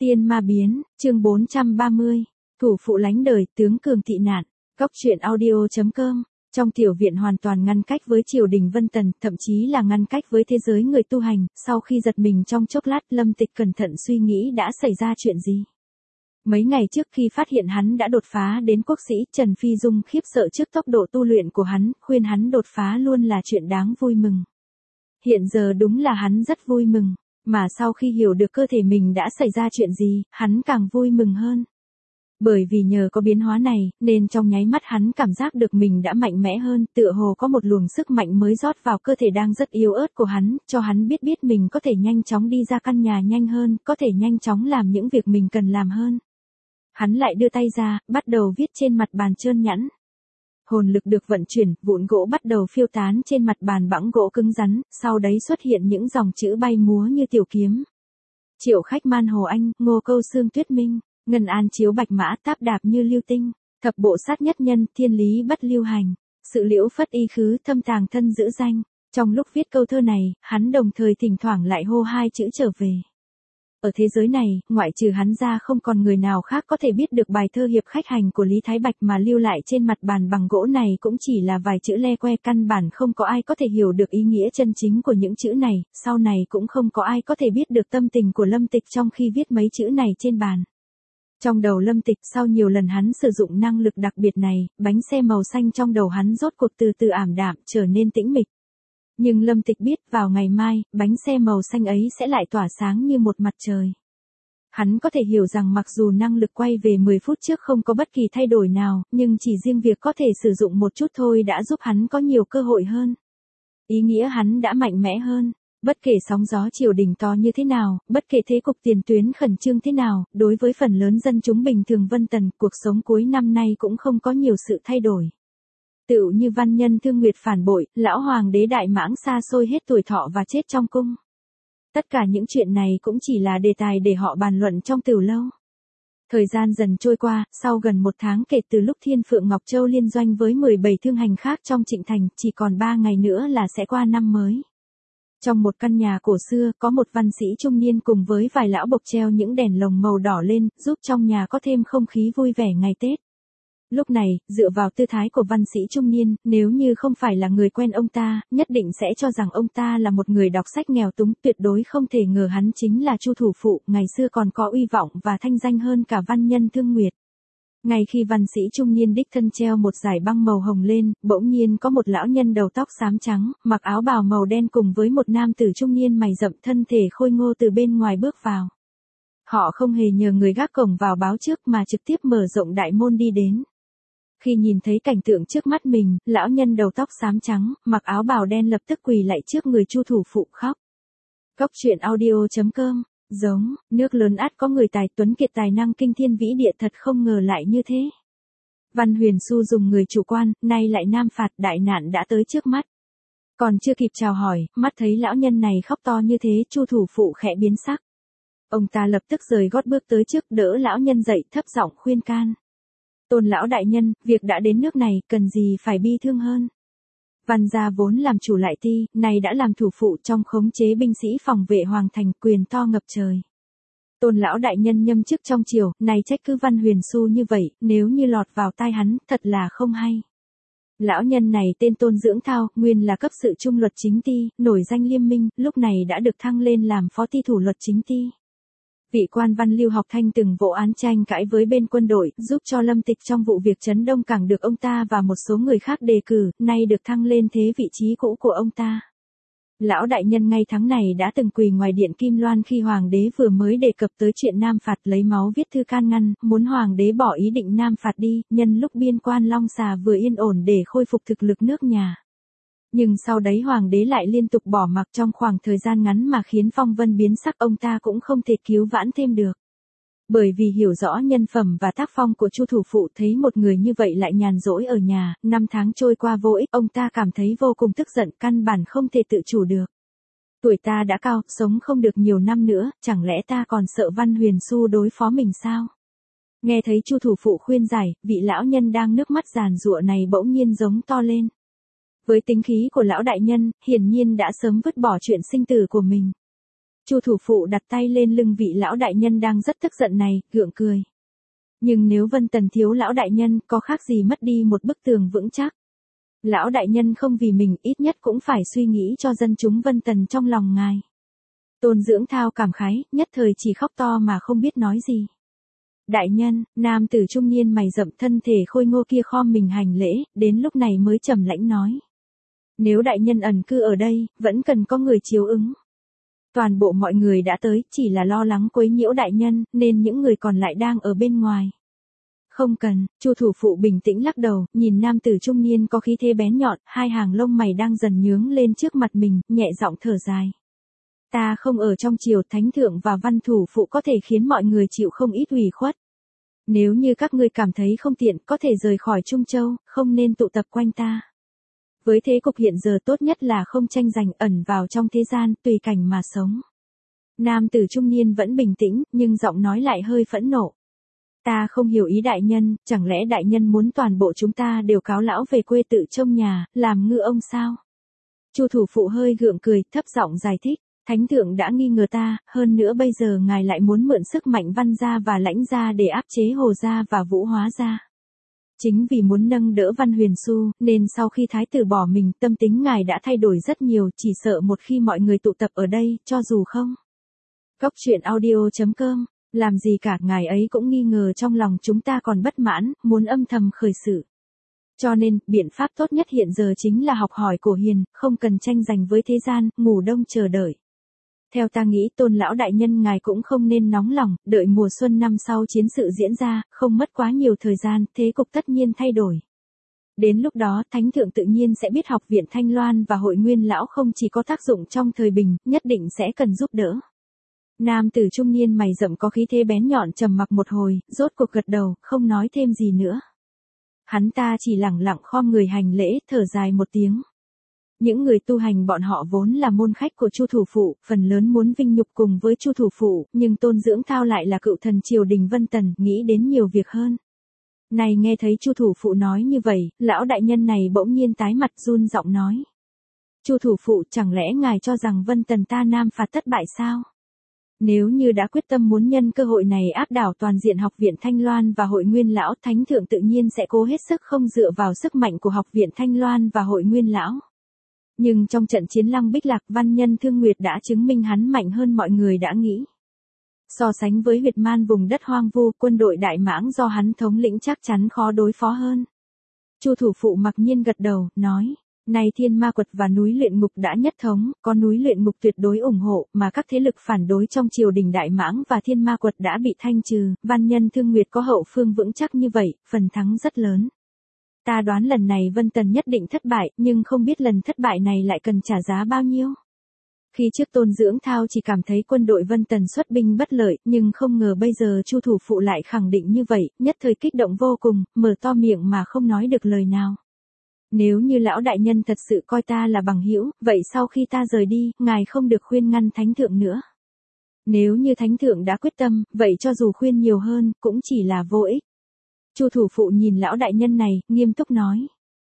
Tiên ma biến, chương 430, thủ phụ lánh đời, tướng cường tị nạn. Góc truyện audio.com. Trong tiểu viện hoàn toàn ngăn cách với triều đình Vân Tần, thậm chí là ngăn cách với thế giới người tu hành, sau khi giật mình trong chốc lát, Lâm Tịch cẩn thận suy nghĩ đã xảy ra chuyện gì. Mấy ngày trước khi phát hiện hắn đã đột phá đến quốc sĩ, Trần Phi Dung khiếp sợ trước tốc độ tu luyện của hắn, khuyên hắn đột phá luôn là chuyện đáng vui mừng. Hiện giờ đúng là hắn rất vui mừng, mà sau khi hiểu được cơ thể mình đã xảy ra chuyện gì, hắn càng vui mừng hơn. Bởi vì nhờ có biến hóa này, nên trong nháy mắt hắn cảm giác được mình đã mạnh mẽ hơn, tựa hồ có một luồng sức mạnh mới rót vào cơ thể đang rất yếu ớt của hắn, cho hắn biết mình có thể nhanh chóng đi ra căn nhà nhanh hơn, có thể nhanh chóng làm những việc mình cần làm hơn. Hắn lại đưa tay ra, bắt đầu viết trên mặt bàn trơn nhẵn. Hồn lực được vận chuyển, vụn gỗ bắt đầu phiêu tán trên mặt bàn bẵng gỗ cứng rắn, sau đấy xuất hiện những dòng chữ bay múa như tiểu kiếm. Triệu Khách Man Hồ Anh, Ngô Câu Sương Tuyết Minh, Ngân An Chiếu Bạch Mã Táp Đạp Như Lưu Tinh, Thập Bộ Sát Nhất Nhân, Thiên Lý Bất Lưu Hành, Sự Liễu Phất Y Khứ Thâm Tàng Thân Giữ Danh. Trong lúc viết câu thơ này, hắn đồng thời thỉnh thoảng lại hô hai chữ trở về. Ở thế giới này, ngoại trừ hắn ra không còn người nào khác có thể biết được bài thơ hiệp khách hành của Lý Thái Bạch mà lưu lại trên mặt bàn bằng gỗ này cũng chỉ là vài chữ le que, căn bản không có ai có thể hiểu được ý nghĩa chân chính của những chữ này, sau này cũng không có ai có thể biết được tâm tình của Lâm Tịch trong khi viết mấy chữ này trên bàn. Trong đầu Lâm Tịch, sau nhiều lần hắn sử dụng năng lực đặc biệt này, bánh xe màu xanh trong đầu hắn rốt cuộc từ từ ảm đạm, trở nên tĩnh mịch. Nhưng Lâm Tịch biết vào ngày mai, bánh xe màu xanh ấy sẽ lại tỏa sáng như một mặt trời. Hắn có thể hiểu rằng mặc dù năng lực quay về 10 phút trước không có bất kỳ thay đổi nào, nhưng chỉ riêng việc có thể sử dụng một chút thôi đã giúp hắn có nhiều cơ hội hơn. Ý nghĩa hắn đã mạnh mẽ hơn. Bất kể sóng gió triều đình to như thế nào, bất kể thế cục tiền tuyến khẩn trương thế nào, đối với phần lớn dân chúng bình thường Vân Tần, cuộc sống cuối năm nay cũng không có nhiều sự thay đổi. Tựu như văn nhân Thương Nguyệt phản bội, lão hoàng đế Đại Mãng xa xôi hết tuổi thọ và chết trong cung. Tất cả những chuyện này cũng chỉ là đề tài để họ bàn luận trong tửu lâu. Thời gian dần trôi qua, sau gần 1 tháng kể từ lúc Thiên Phượng Ngọc Châu liên doanh với 17 thương hành khác trong Trịnh Thành, chỉ còn 3 ngày nữa là sẽ qua năm mới. Trong một căn nhà cổ xưa, có một văn sĩ trung niên cùng với vài lão bộc treo những đèn lồng màu đỏ lên, giúp trong nhà có thêm không khí vui vẻ ngày Tết. Lúc này, dựa vào tư thái của văn sĩ trung niên, nếu như không phải là người quen ông ta, nhất định sẽ cho rằng ông ta là một người đọc sách nghèo túng, tuyệt đối không thể ngờ hắn chính là Chu thủ phụ, ngày xưa còn có uy vọng và thanh danh hơn cả văn nhân Thương Nguyệt. Ngay khi văn sĩ trung niên đích thân treo một dải băng màu hồng lên, bỗng nhiên có một lão nhân đầu tóc xám trắng, mặc áo bào màu đen cùng với một nam tử trung niên mày rậm thân thể khôi ngô từ bên ngoài bước vào. Họ không hề nhờ người gác cổng vào báo trước mà trực tiếp mở rộng đại môn đi đến. Khi nhìn thấy cảnh tượng trước mắt mình, lão nhân đầu tóc xám trắng, mặc áo bào đen lập tức quỳ lạy trước người Chu thủ phụ khóc. Góc truyện audio.com. Giống, nước lớn ắt có người tài tuấn kiệt tài năng kinh thiên vĩ địa, thật không ngờ lại như thế. Văn Huyền Xu dùng người chủ quan, nay lại nam phạt, đại nạn đã tới trước mắt. Còn chưa kịp chào hỏi, mắt thấy lão nhân này khóc to như thế, Chu thủ phụ khẽ biến sắc. Ông ta lập tức rời gót bước tới trước, đỡ lão nhân dậy, thấp giọng khuyên can. Tôn lão đại nhân, việc đã đến nước này, cần gì phải bi thương hơn. Văn gia vốn làm chủ lại ti, nay đã làm thủ phụ trong khống chế binh sĩ phòng vệ hoàng thành, quyền to ngập trời. Tôn lão đại nhân nhâm chức trong triều, nay trách cứ Văn Huyền Xu như vậy, nếu như lọt vào tai hắn, thật là không hay. Lão nhân này tên Tôn Dưỡng Thao, nguyên là cấp sự trung luật chính ti, nổi danh liêm minh, lúc này đã được thăng lên làm phó ti thủ luật chính ti. Vị quan văn Lưu Học Thanh từng vụ án tranh cãi với bên quân đội, giúp cho Lâm Tịch trong vụ việc trấn Đông Cảng được ông ta và một số người khác đề cử, nay được thăng lên thế vị trí cũ của ông ta. Lão đại nhân ngay tháng này đã từng quỳ ngoài điện Kim Loan khi hoàng đế vừa mới đề cập tới chuyện nam phạt, lấy máu viết thư can ngăn, muốn hoàng đế bỏ ý định nam phạt đi, nhân lúc biên quan Long Xà vừa yên ổn để khôi phục thực lực nước nhà. Nhưng sau đấy hoàng đế lại liên tục bỏ mặc trong khoảng thời gian ngắn mà khiến phong vân biến sắc, ông ta cũng không thể cứu vãn thêm được. Bởi vì hiểu rõ nhân phẩm và tác phong của Chu thủ phụ, thấy một người như vậy lại nhàn rỗi ở nhà, 5 tháng trôi qua vô ích, ông ta cảm thấy vô cùng tức giận, căn bản không thể tự chủ được. Tuổi ta đã cao, sống không được nhiều năm nữa, chẳng lẽ ta còn sợ Văn Huyền Xu đối phó mình sao? Nghe thấy Chu thủ phụ khuyên giải, vị lão nhân đang nước mắt giàn giụa này bỗng nhiên giống to lên. Với tính khí của lão đại nhân, hiển nhiên đã sớm vứt bỏ chuyện sinh tử của mình. Chu thủ phụ đặt tay lên lưng vị lão đại nhân đang rất tức giận này, gượng cười. Nhưng nếu Vân Tần thiếu lão đại nhân, có khác gì mất đi một bức tường vững chắc. Lão đại nhân không vì mình, ít nhất cũng phải suy nghĩ cho dân chúng Vân Tần trong lòng ngài. Tôn Dưỡng Thao cảm khái, nhất thời chỉ khóc to mà không biết nói gì. Đại nhân, nam tử trung niên mày rậm thân thể khôi ngô kia khom mình hành lễ, đến lúc này mới trầm lãnh nói. Nếu đại nhân ẩn cư ở đây, vẫn cần có người chiếu ứng. Toàn bộ mọi người đã tới, chỉ là lo lắng quấy nhiễu đại nhân, nên những người còn lại đang ở bên ngoài. Không cần, Chu thủ phụ bình tĩnh lắc đầu, nhìn nam tử trung niên có khí thế bén nhọn, hai hàng lông mày đang dần nhướng lên trước mặt mình, nhẹ giọng thở dài. Ta không ở trong triều, thánh thượng và văn thủ phụ có thể khiến mọi người chịu không ít ủy khuất. Nếu như các ngươi cảm thấy không tiện, có thể rời khỏi Trung Châu, không nên tụ tập quanh ta. Với thế cục hiện giờ tốt nhất là không tranh giành, ẩn vào trong thế gian, tùy cảnh mà sống. Nam tử trung niên vẫn bình tĩnh, nhưng giọng nói lại hơi phẫn nộ. Ta không hiểu ý đại nhân, chẳng lẽ đại nhân muốn toàn bộ chúng ta đều cáo lão về quê tự trông nhà, làm ngư ông sao? Chu thủ phụ hơi gượng cười, thấp giọng giải thích. Thánh thượng đã nghi ngờ ta, hơn nữa bây giờ ngài lại muốn mượn sức mạnh Văn gia và Lãnh gia để áp chế Hồ gia và Vũ Hóa gia. Chính vì muốn nâng đỡ Văn Huyền Xu, nên sau khi thái tử bỏ mình, tâm tính ngài đã thay đổi rất nhiều, chỉ sợ một khi mọi người tụ tập ở đây, cho dù không. Góc truyện audio.com, làm gì cả, ngài ấy cũng nghi ngờ trong lòng chúng ta còn bất mãn, muốn âm thầm khởi sự. Cho nên, biện pháp tốt nhất hiện giờ chính là học hỏi cổ hiền, không cần tranh giành với thế gian, ngủ đông chờ đợi. Theo ta nghĩ Tôn lão đại nhân ngài cũng không nên nóng lòng, đợi mùa xuân năm sau chiến sự diễn ra, không mất quá nhiều thời gian, thế cục tất nhiên thay đổi. Đến lúc đó, Thánh thượng tự nhiên sẽ biết Học viện Thanh Loan và Hội Nguyên lão không chỉ có tác dụng trong thời bình, nhất định sẽ cần giúp đỡ. Nam tử trung niên mày rậm có khí thế bén nhọn trầm mặc một hồi, rốt cuộc gật đầu, không nói thêm gì nữa. Hắn ta chỉ lẳng lặng khom người hành lễ, thở dài một tiếng. Những người tu hành bọn họ vốn là môn khách của Chu thủ phụ, phần lớn muốn vinh nhục cùng với Chu thủ phụ, nhưng Tôn Dưỡng Thao lại là cựu thần triều đình Vân Tần, nghĩ đến nhiều việc hơn. Này nghe thấy Chu thủ phụ nói như vậy, lão đại nhân này bỗng nhiên tái mặt run giọng nói. Chu thủ phụ, chẳng lẽ ngài cho rằng Vân Tần ta nam phạt thất bại sao? Nếu như đã quyết tâm muốn nhân cơ hội này áp đảo toàn diện Học viện Thanh Loan và Hội Nguyên lão, Thánh thượng tự nhiên sẽ cố hết sức không dựa vào sức mạnh của Học viện Thanh Loan và Hội Nguyên lão. Nhưng trong trận chiến Lăng Bích Lạc, văn nhân Thương Nguyệt đã chứng minh hắn mạnh hơn mọi người đã nghĩ. So sánh với huyệt man vùng đất hoang vu, quân đội Đại Mãng do hắn thống lĩnh chắc chắn khó đối phó hơn. Chu thủ phụ mặc nhiên gật đầu, nói, nay Thiên Ma Quật và núi luyện ngục đã nhất thống, có núi luyện ngục tuyệt đối ủng hộ, mà các thế lực phản đối trong triều đình Đại Mãng và Thiên Ma Quật đã bị thanh trừ, văn nhân Thương Nguyệt có hậu phương vững chắc như vậy, phần thắng rất lớn. Ta đoán lần này Vân Tần nhất định thất bại, nhưng không biết lần thất bại này lại cần trả giá bao nhiêu. Khi trước Tôn Dưỡng Thao chỉ cảm thấy quân đội Vân Tần xuất binh bất lợi, nhưng không ngờ bây giờ Chu thủ phụ lại khẳng định như vậy, nhất thời kích động vô cùng, mở to miệng mà không nói được lời nào. Nếu như lão đại nhân thật sự coi ta là bằng hữu, vậy sau khi ta rời đi, ngài không được khuyên ngăn thánh thượng nữa. Nếu như thánh thượng đã quyết tâm, vậy cho dù khuyên nhiều hơn, cũng chỉ là vô ích. Chu thủ phụ nhìn lão đại nhân này, nghiêm túc nói.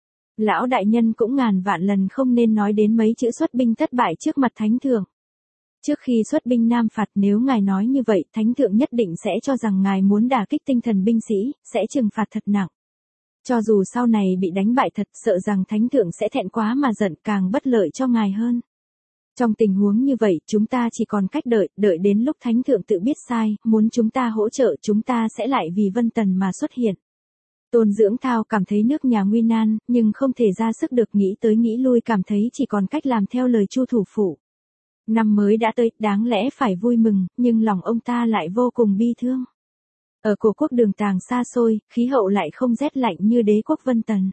Lão đại nhân cũng ngàn vạn lần không nên nói đến mấy chữ xuất binh thất bại trước mặt thánh thượng. Trước khi xuất binh nam phạt, nếu ngài nói như vậy, thánh thượng nhất định sẽ cho rằng ngài muốn đả kích tinh thần binh sĩ, sẽ trừng phạt thật nặng. Cho dù sau này bị đánh bại thật, sợ rằng thánh thượng sẽ thẹn quá mà giận, càng bất lợi cho ngài hơn. Trong tình huống như vậy, chúng ta chỉ còn cách đợi đến lúc thánh thượng tự biết sai, muốn chúng ta hỗ trợ, chúng ta sẽ lại vì Vân Tần mà xuất hiện. Tôn Dưỡng Thao cảm thấy nước nhà nguy nan, nhưng không thể ra sức được, nghĩ tới nghĩ lui cảm thấy chỉ còn cách làm theo lời Chu thủ phụ. Năm mới đã tới, đáng lẽ phải vui mừng, nhưng lòng ông ta lại vô cùng bi thương. Ở cổ quốc Đường Tàng xa xôi, khí hậu lại không rét lạnh như đế quốc Vân Tần.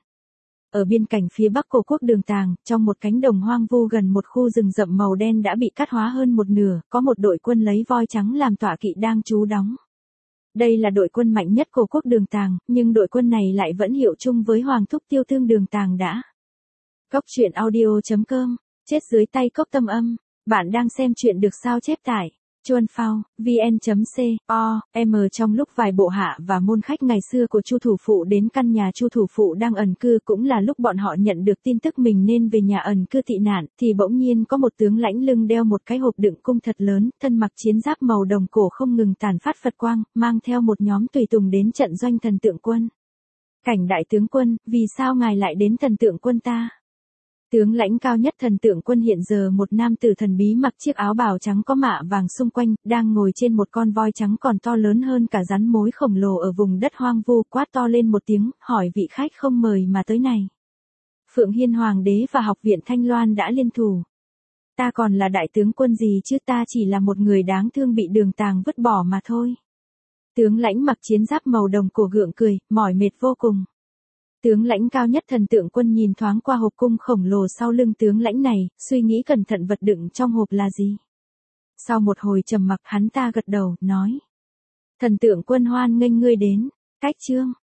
Ở biên cảnh phía bắc cổ quốc Đường Tàng, trong một cánh đồng hoang vu gần một khu rừng rậm màu đen đã bị cắt hóa hơn một nửa, có một đội quân lấy voi trắng làm tọa kỵ đang trú đóng. Đây là đội quân mạnh nhất cổ quốc Đường Tàng, nhưng đội quân này lại vẫn hiệu chung với Hoàng thúc Tiêu Thương Đường Tàng đã. Góc truyện audio.com, chết dưới tay Cốc Tâm Âm, bạn đang xem truyện được sao chép tải. Chuan Phao, vn.co.m trong lúc vài bộ hạ và môn khách ngày xưa của Chu thủ phụ đến căn nhà Chu thủ phụ đang ẩn cư, cũng là lúc bọn họ nhận được tin tức mình nên về nhà ẩn cư tị nạn, thì bỗng nhiên có một tướng lãnh lưng đeo một cái hộp đựng cung thật lớn, thân mặc chiến giáp màu đồng cổ không ngừng tản phát Phật quang, mang theo một nhóm tùy tùng đến trận doanh Thần Tượng Quân. Cảnh đại tướng quân, vì sao ngài lại đến Thần Tượng Quân ta? Tướng lãnh cao nhất Thần Tượng Quân hiện giờ một nam tử thần bí mặc chiếc áo bào trắng có mạ vàng xung quanh, đang ngồi trên một con voi trắng còn to lớn hơn cả rắn mối khổng lồ ở vùng đất hoang vu, quát to lên một tiếng, hỏi vị khách không mời mà tới này. Phượng Hiên Hoàng đế và Học viện Thanh Loan đã liên thủ. Ta còn là đại tướng quân gì chứ, ta chỉ là một người đáng thương bị Đường Tàng vứt bỏ mà thôi. Tướng lãnh mặc chiến giáp màu đồng cổ gượng cười, mỏi mệt vô cùng. Tướng lãnh cao nhất Thần Tượng Quân nhìn thoáng qua hộp cung khổng lồ sau lưng tướng lãnh này, suy nghĩ cẩn thận vật đựng trong hộp là gì. Sau một hồi trầm mặc hắn ta gật đầu, nói. Thần Tượng Quân hoan nghênh ngươi đến. Cách chương.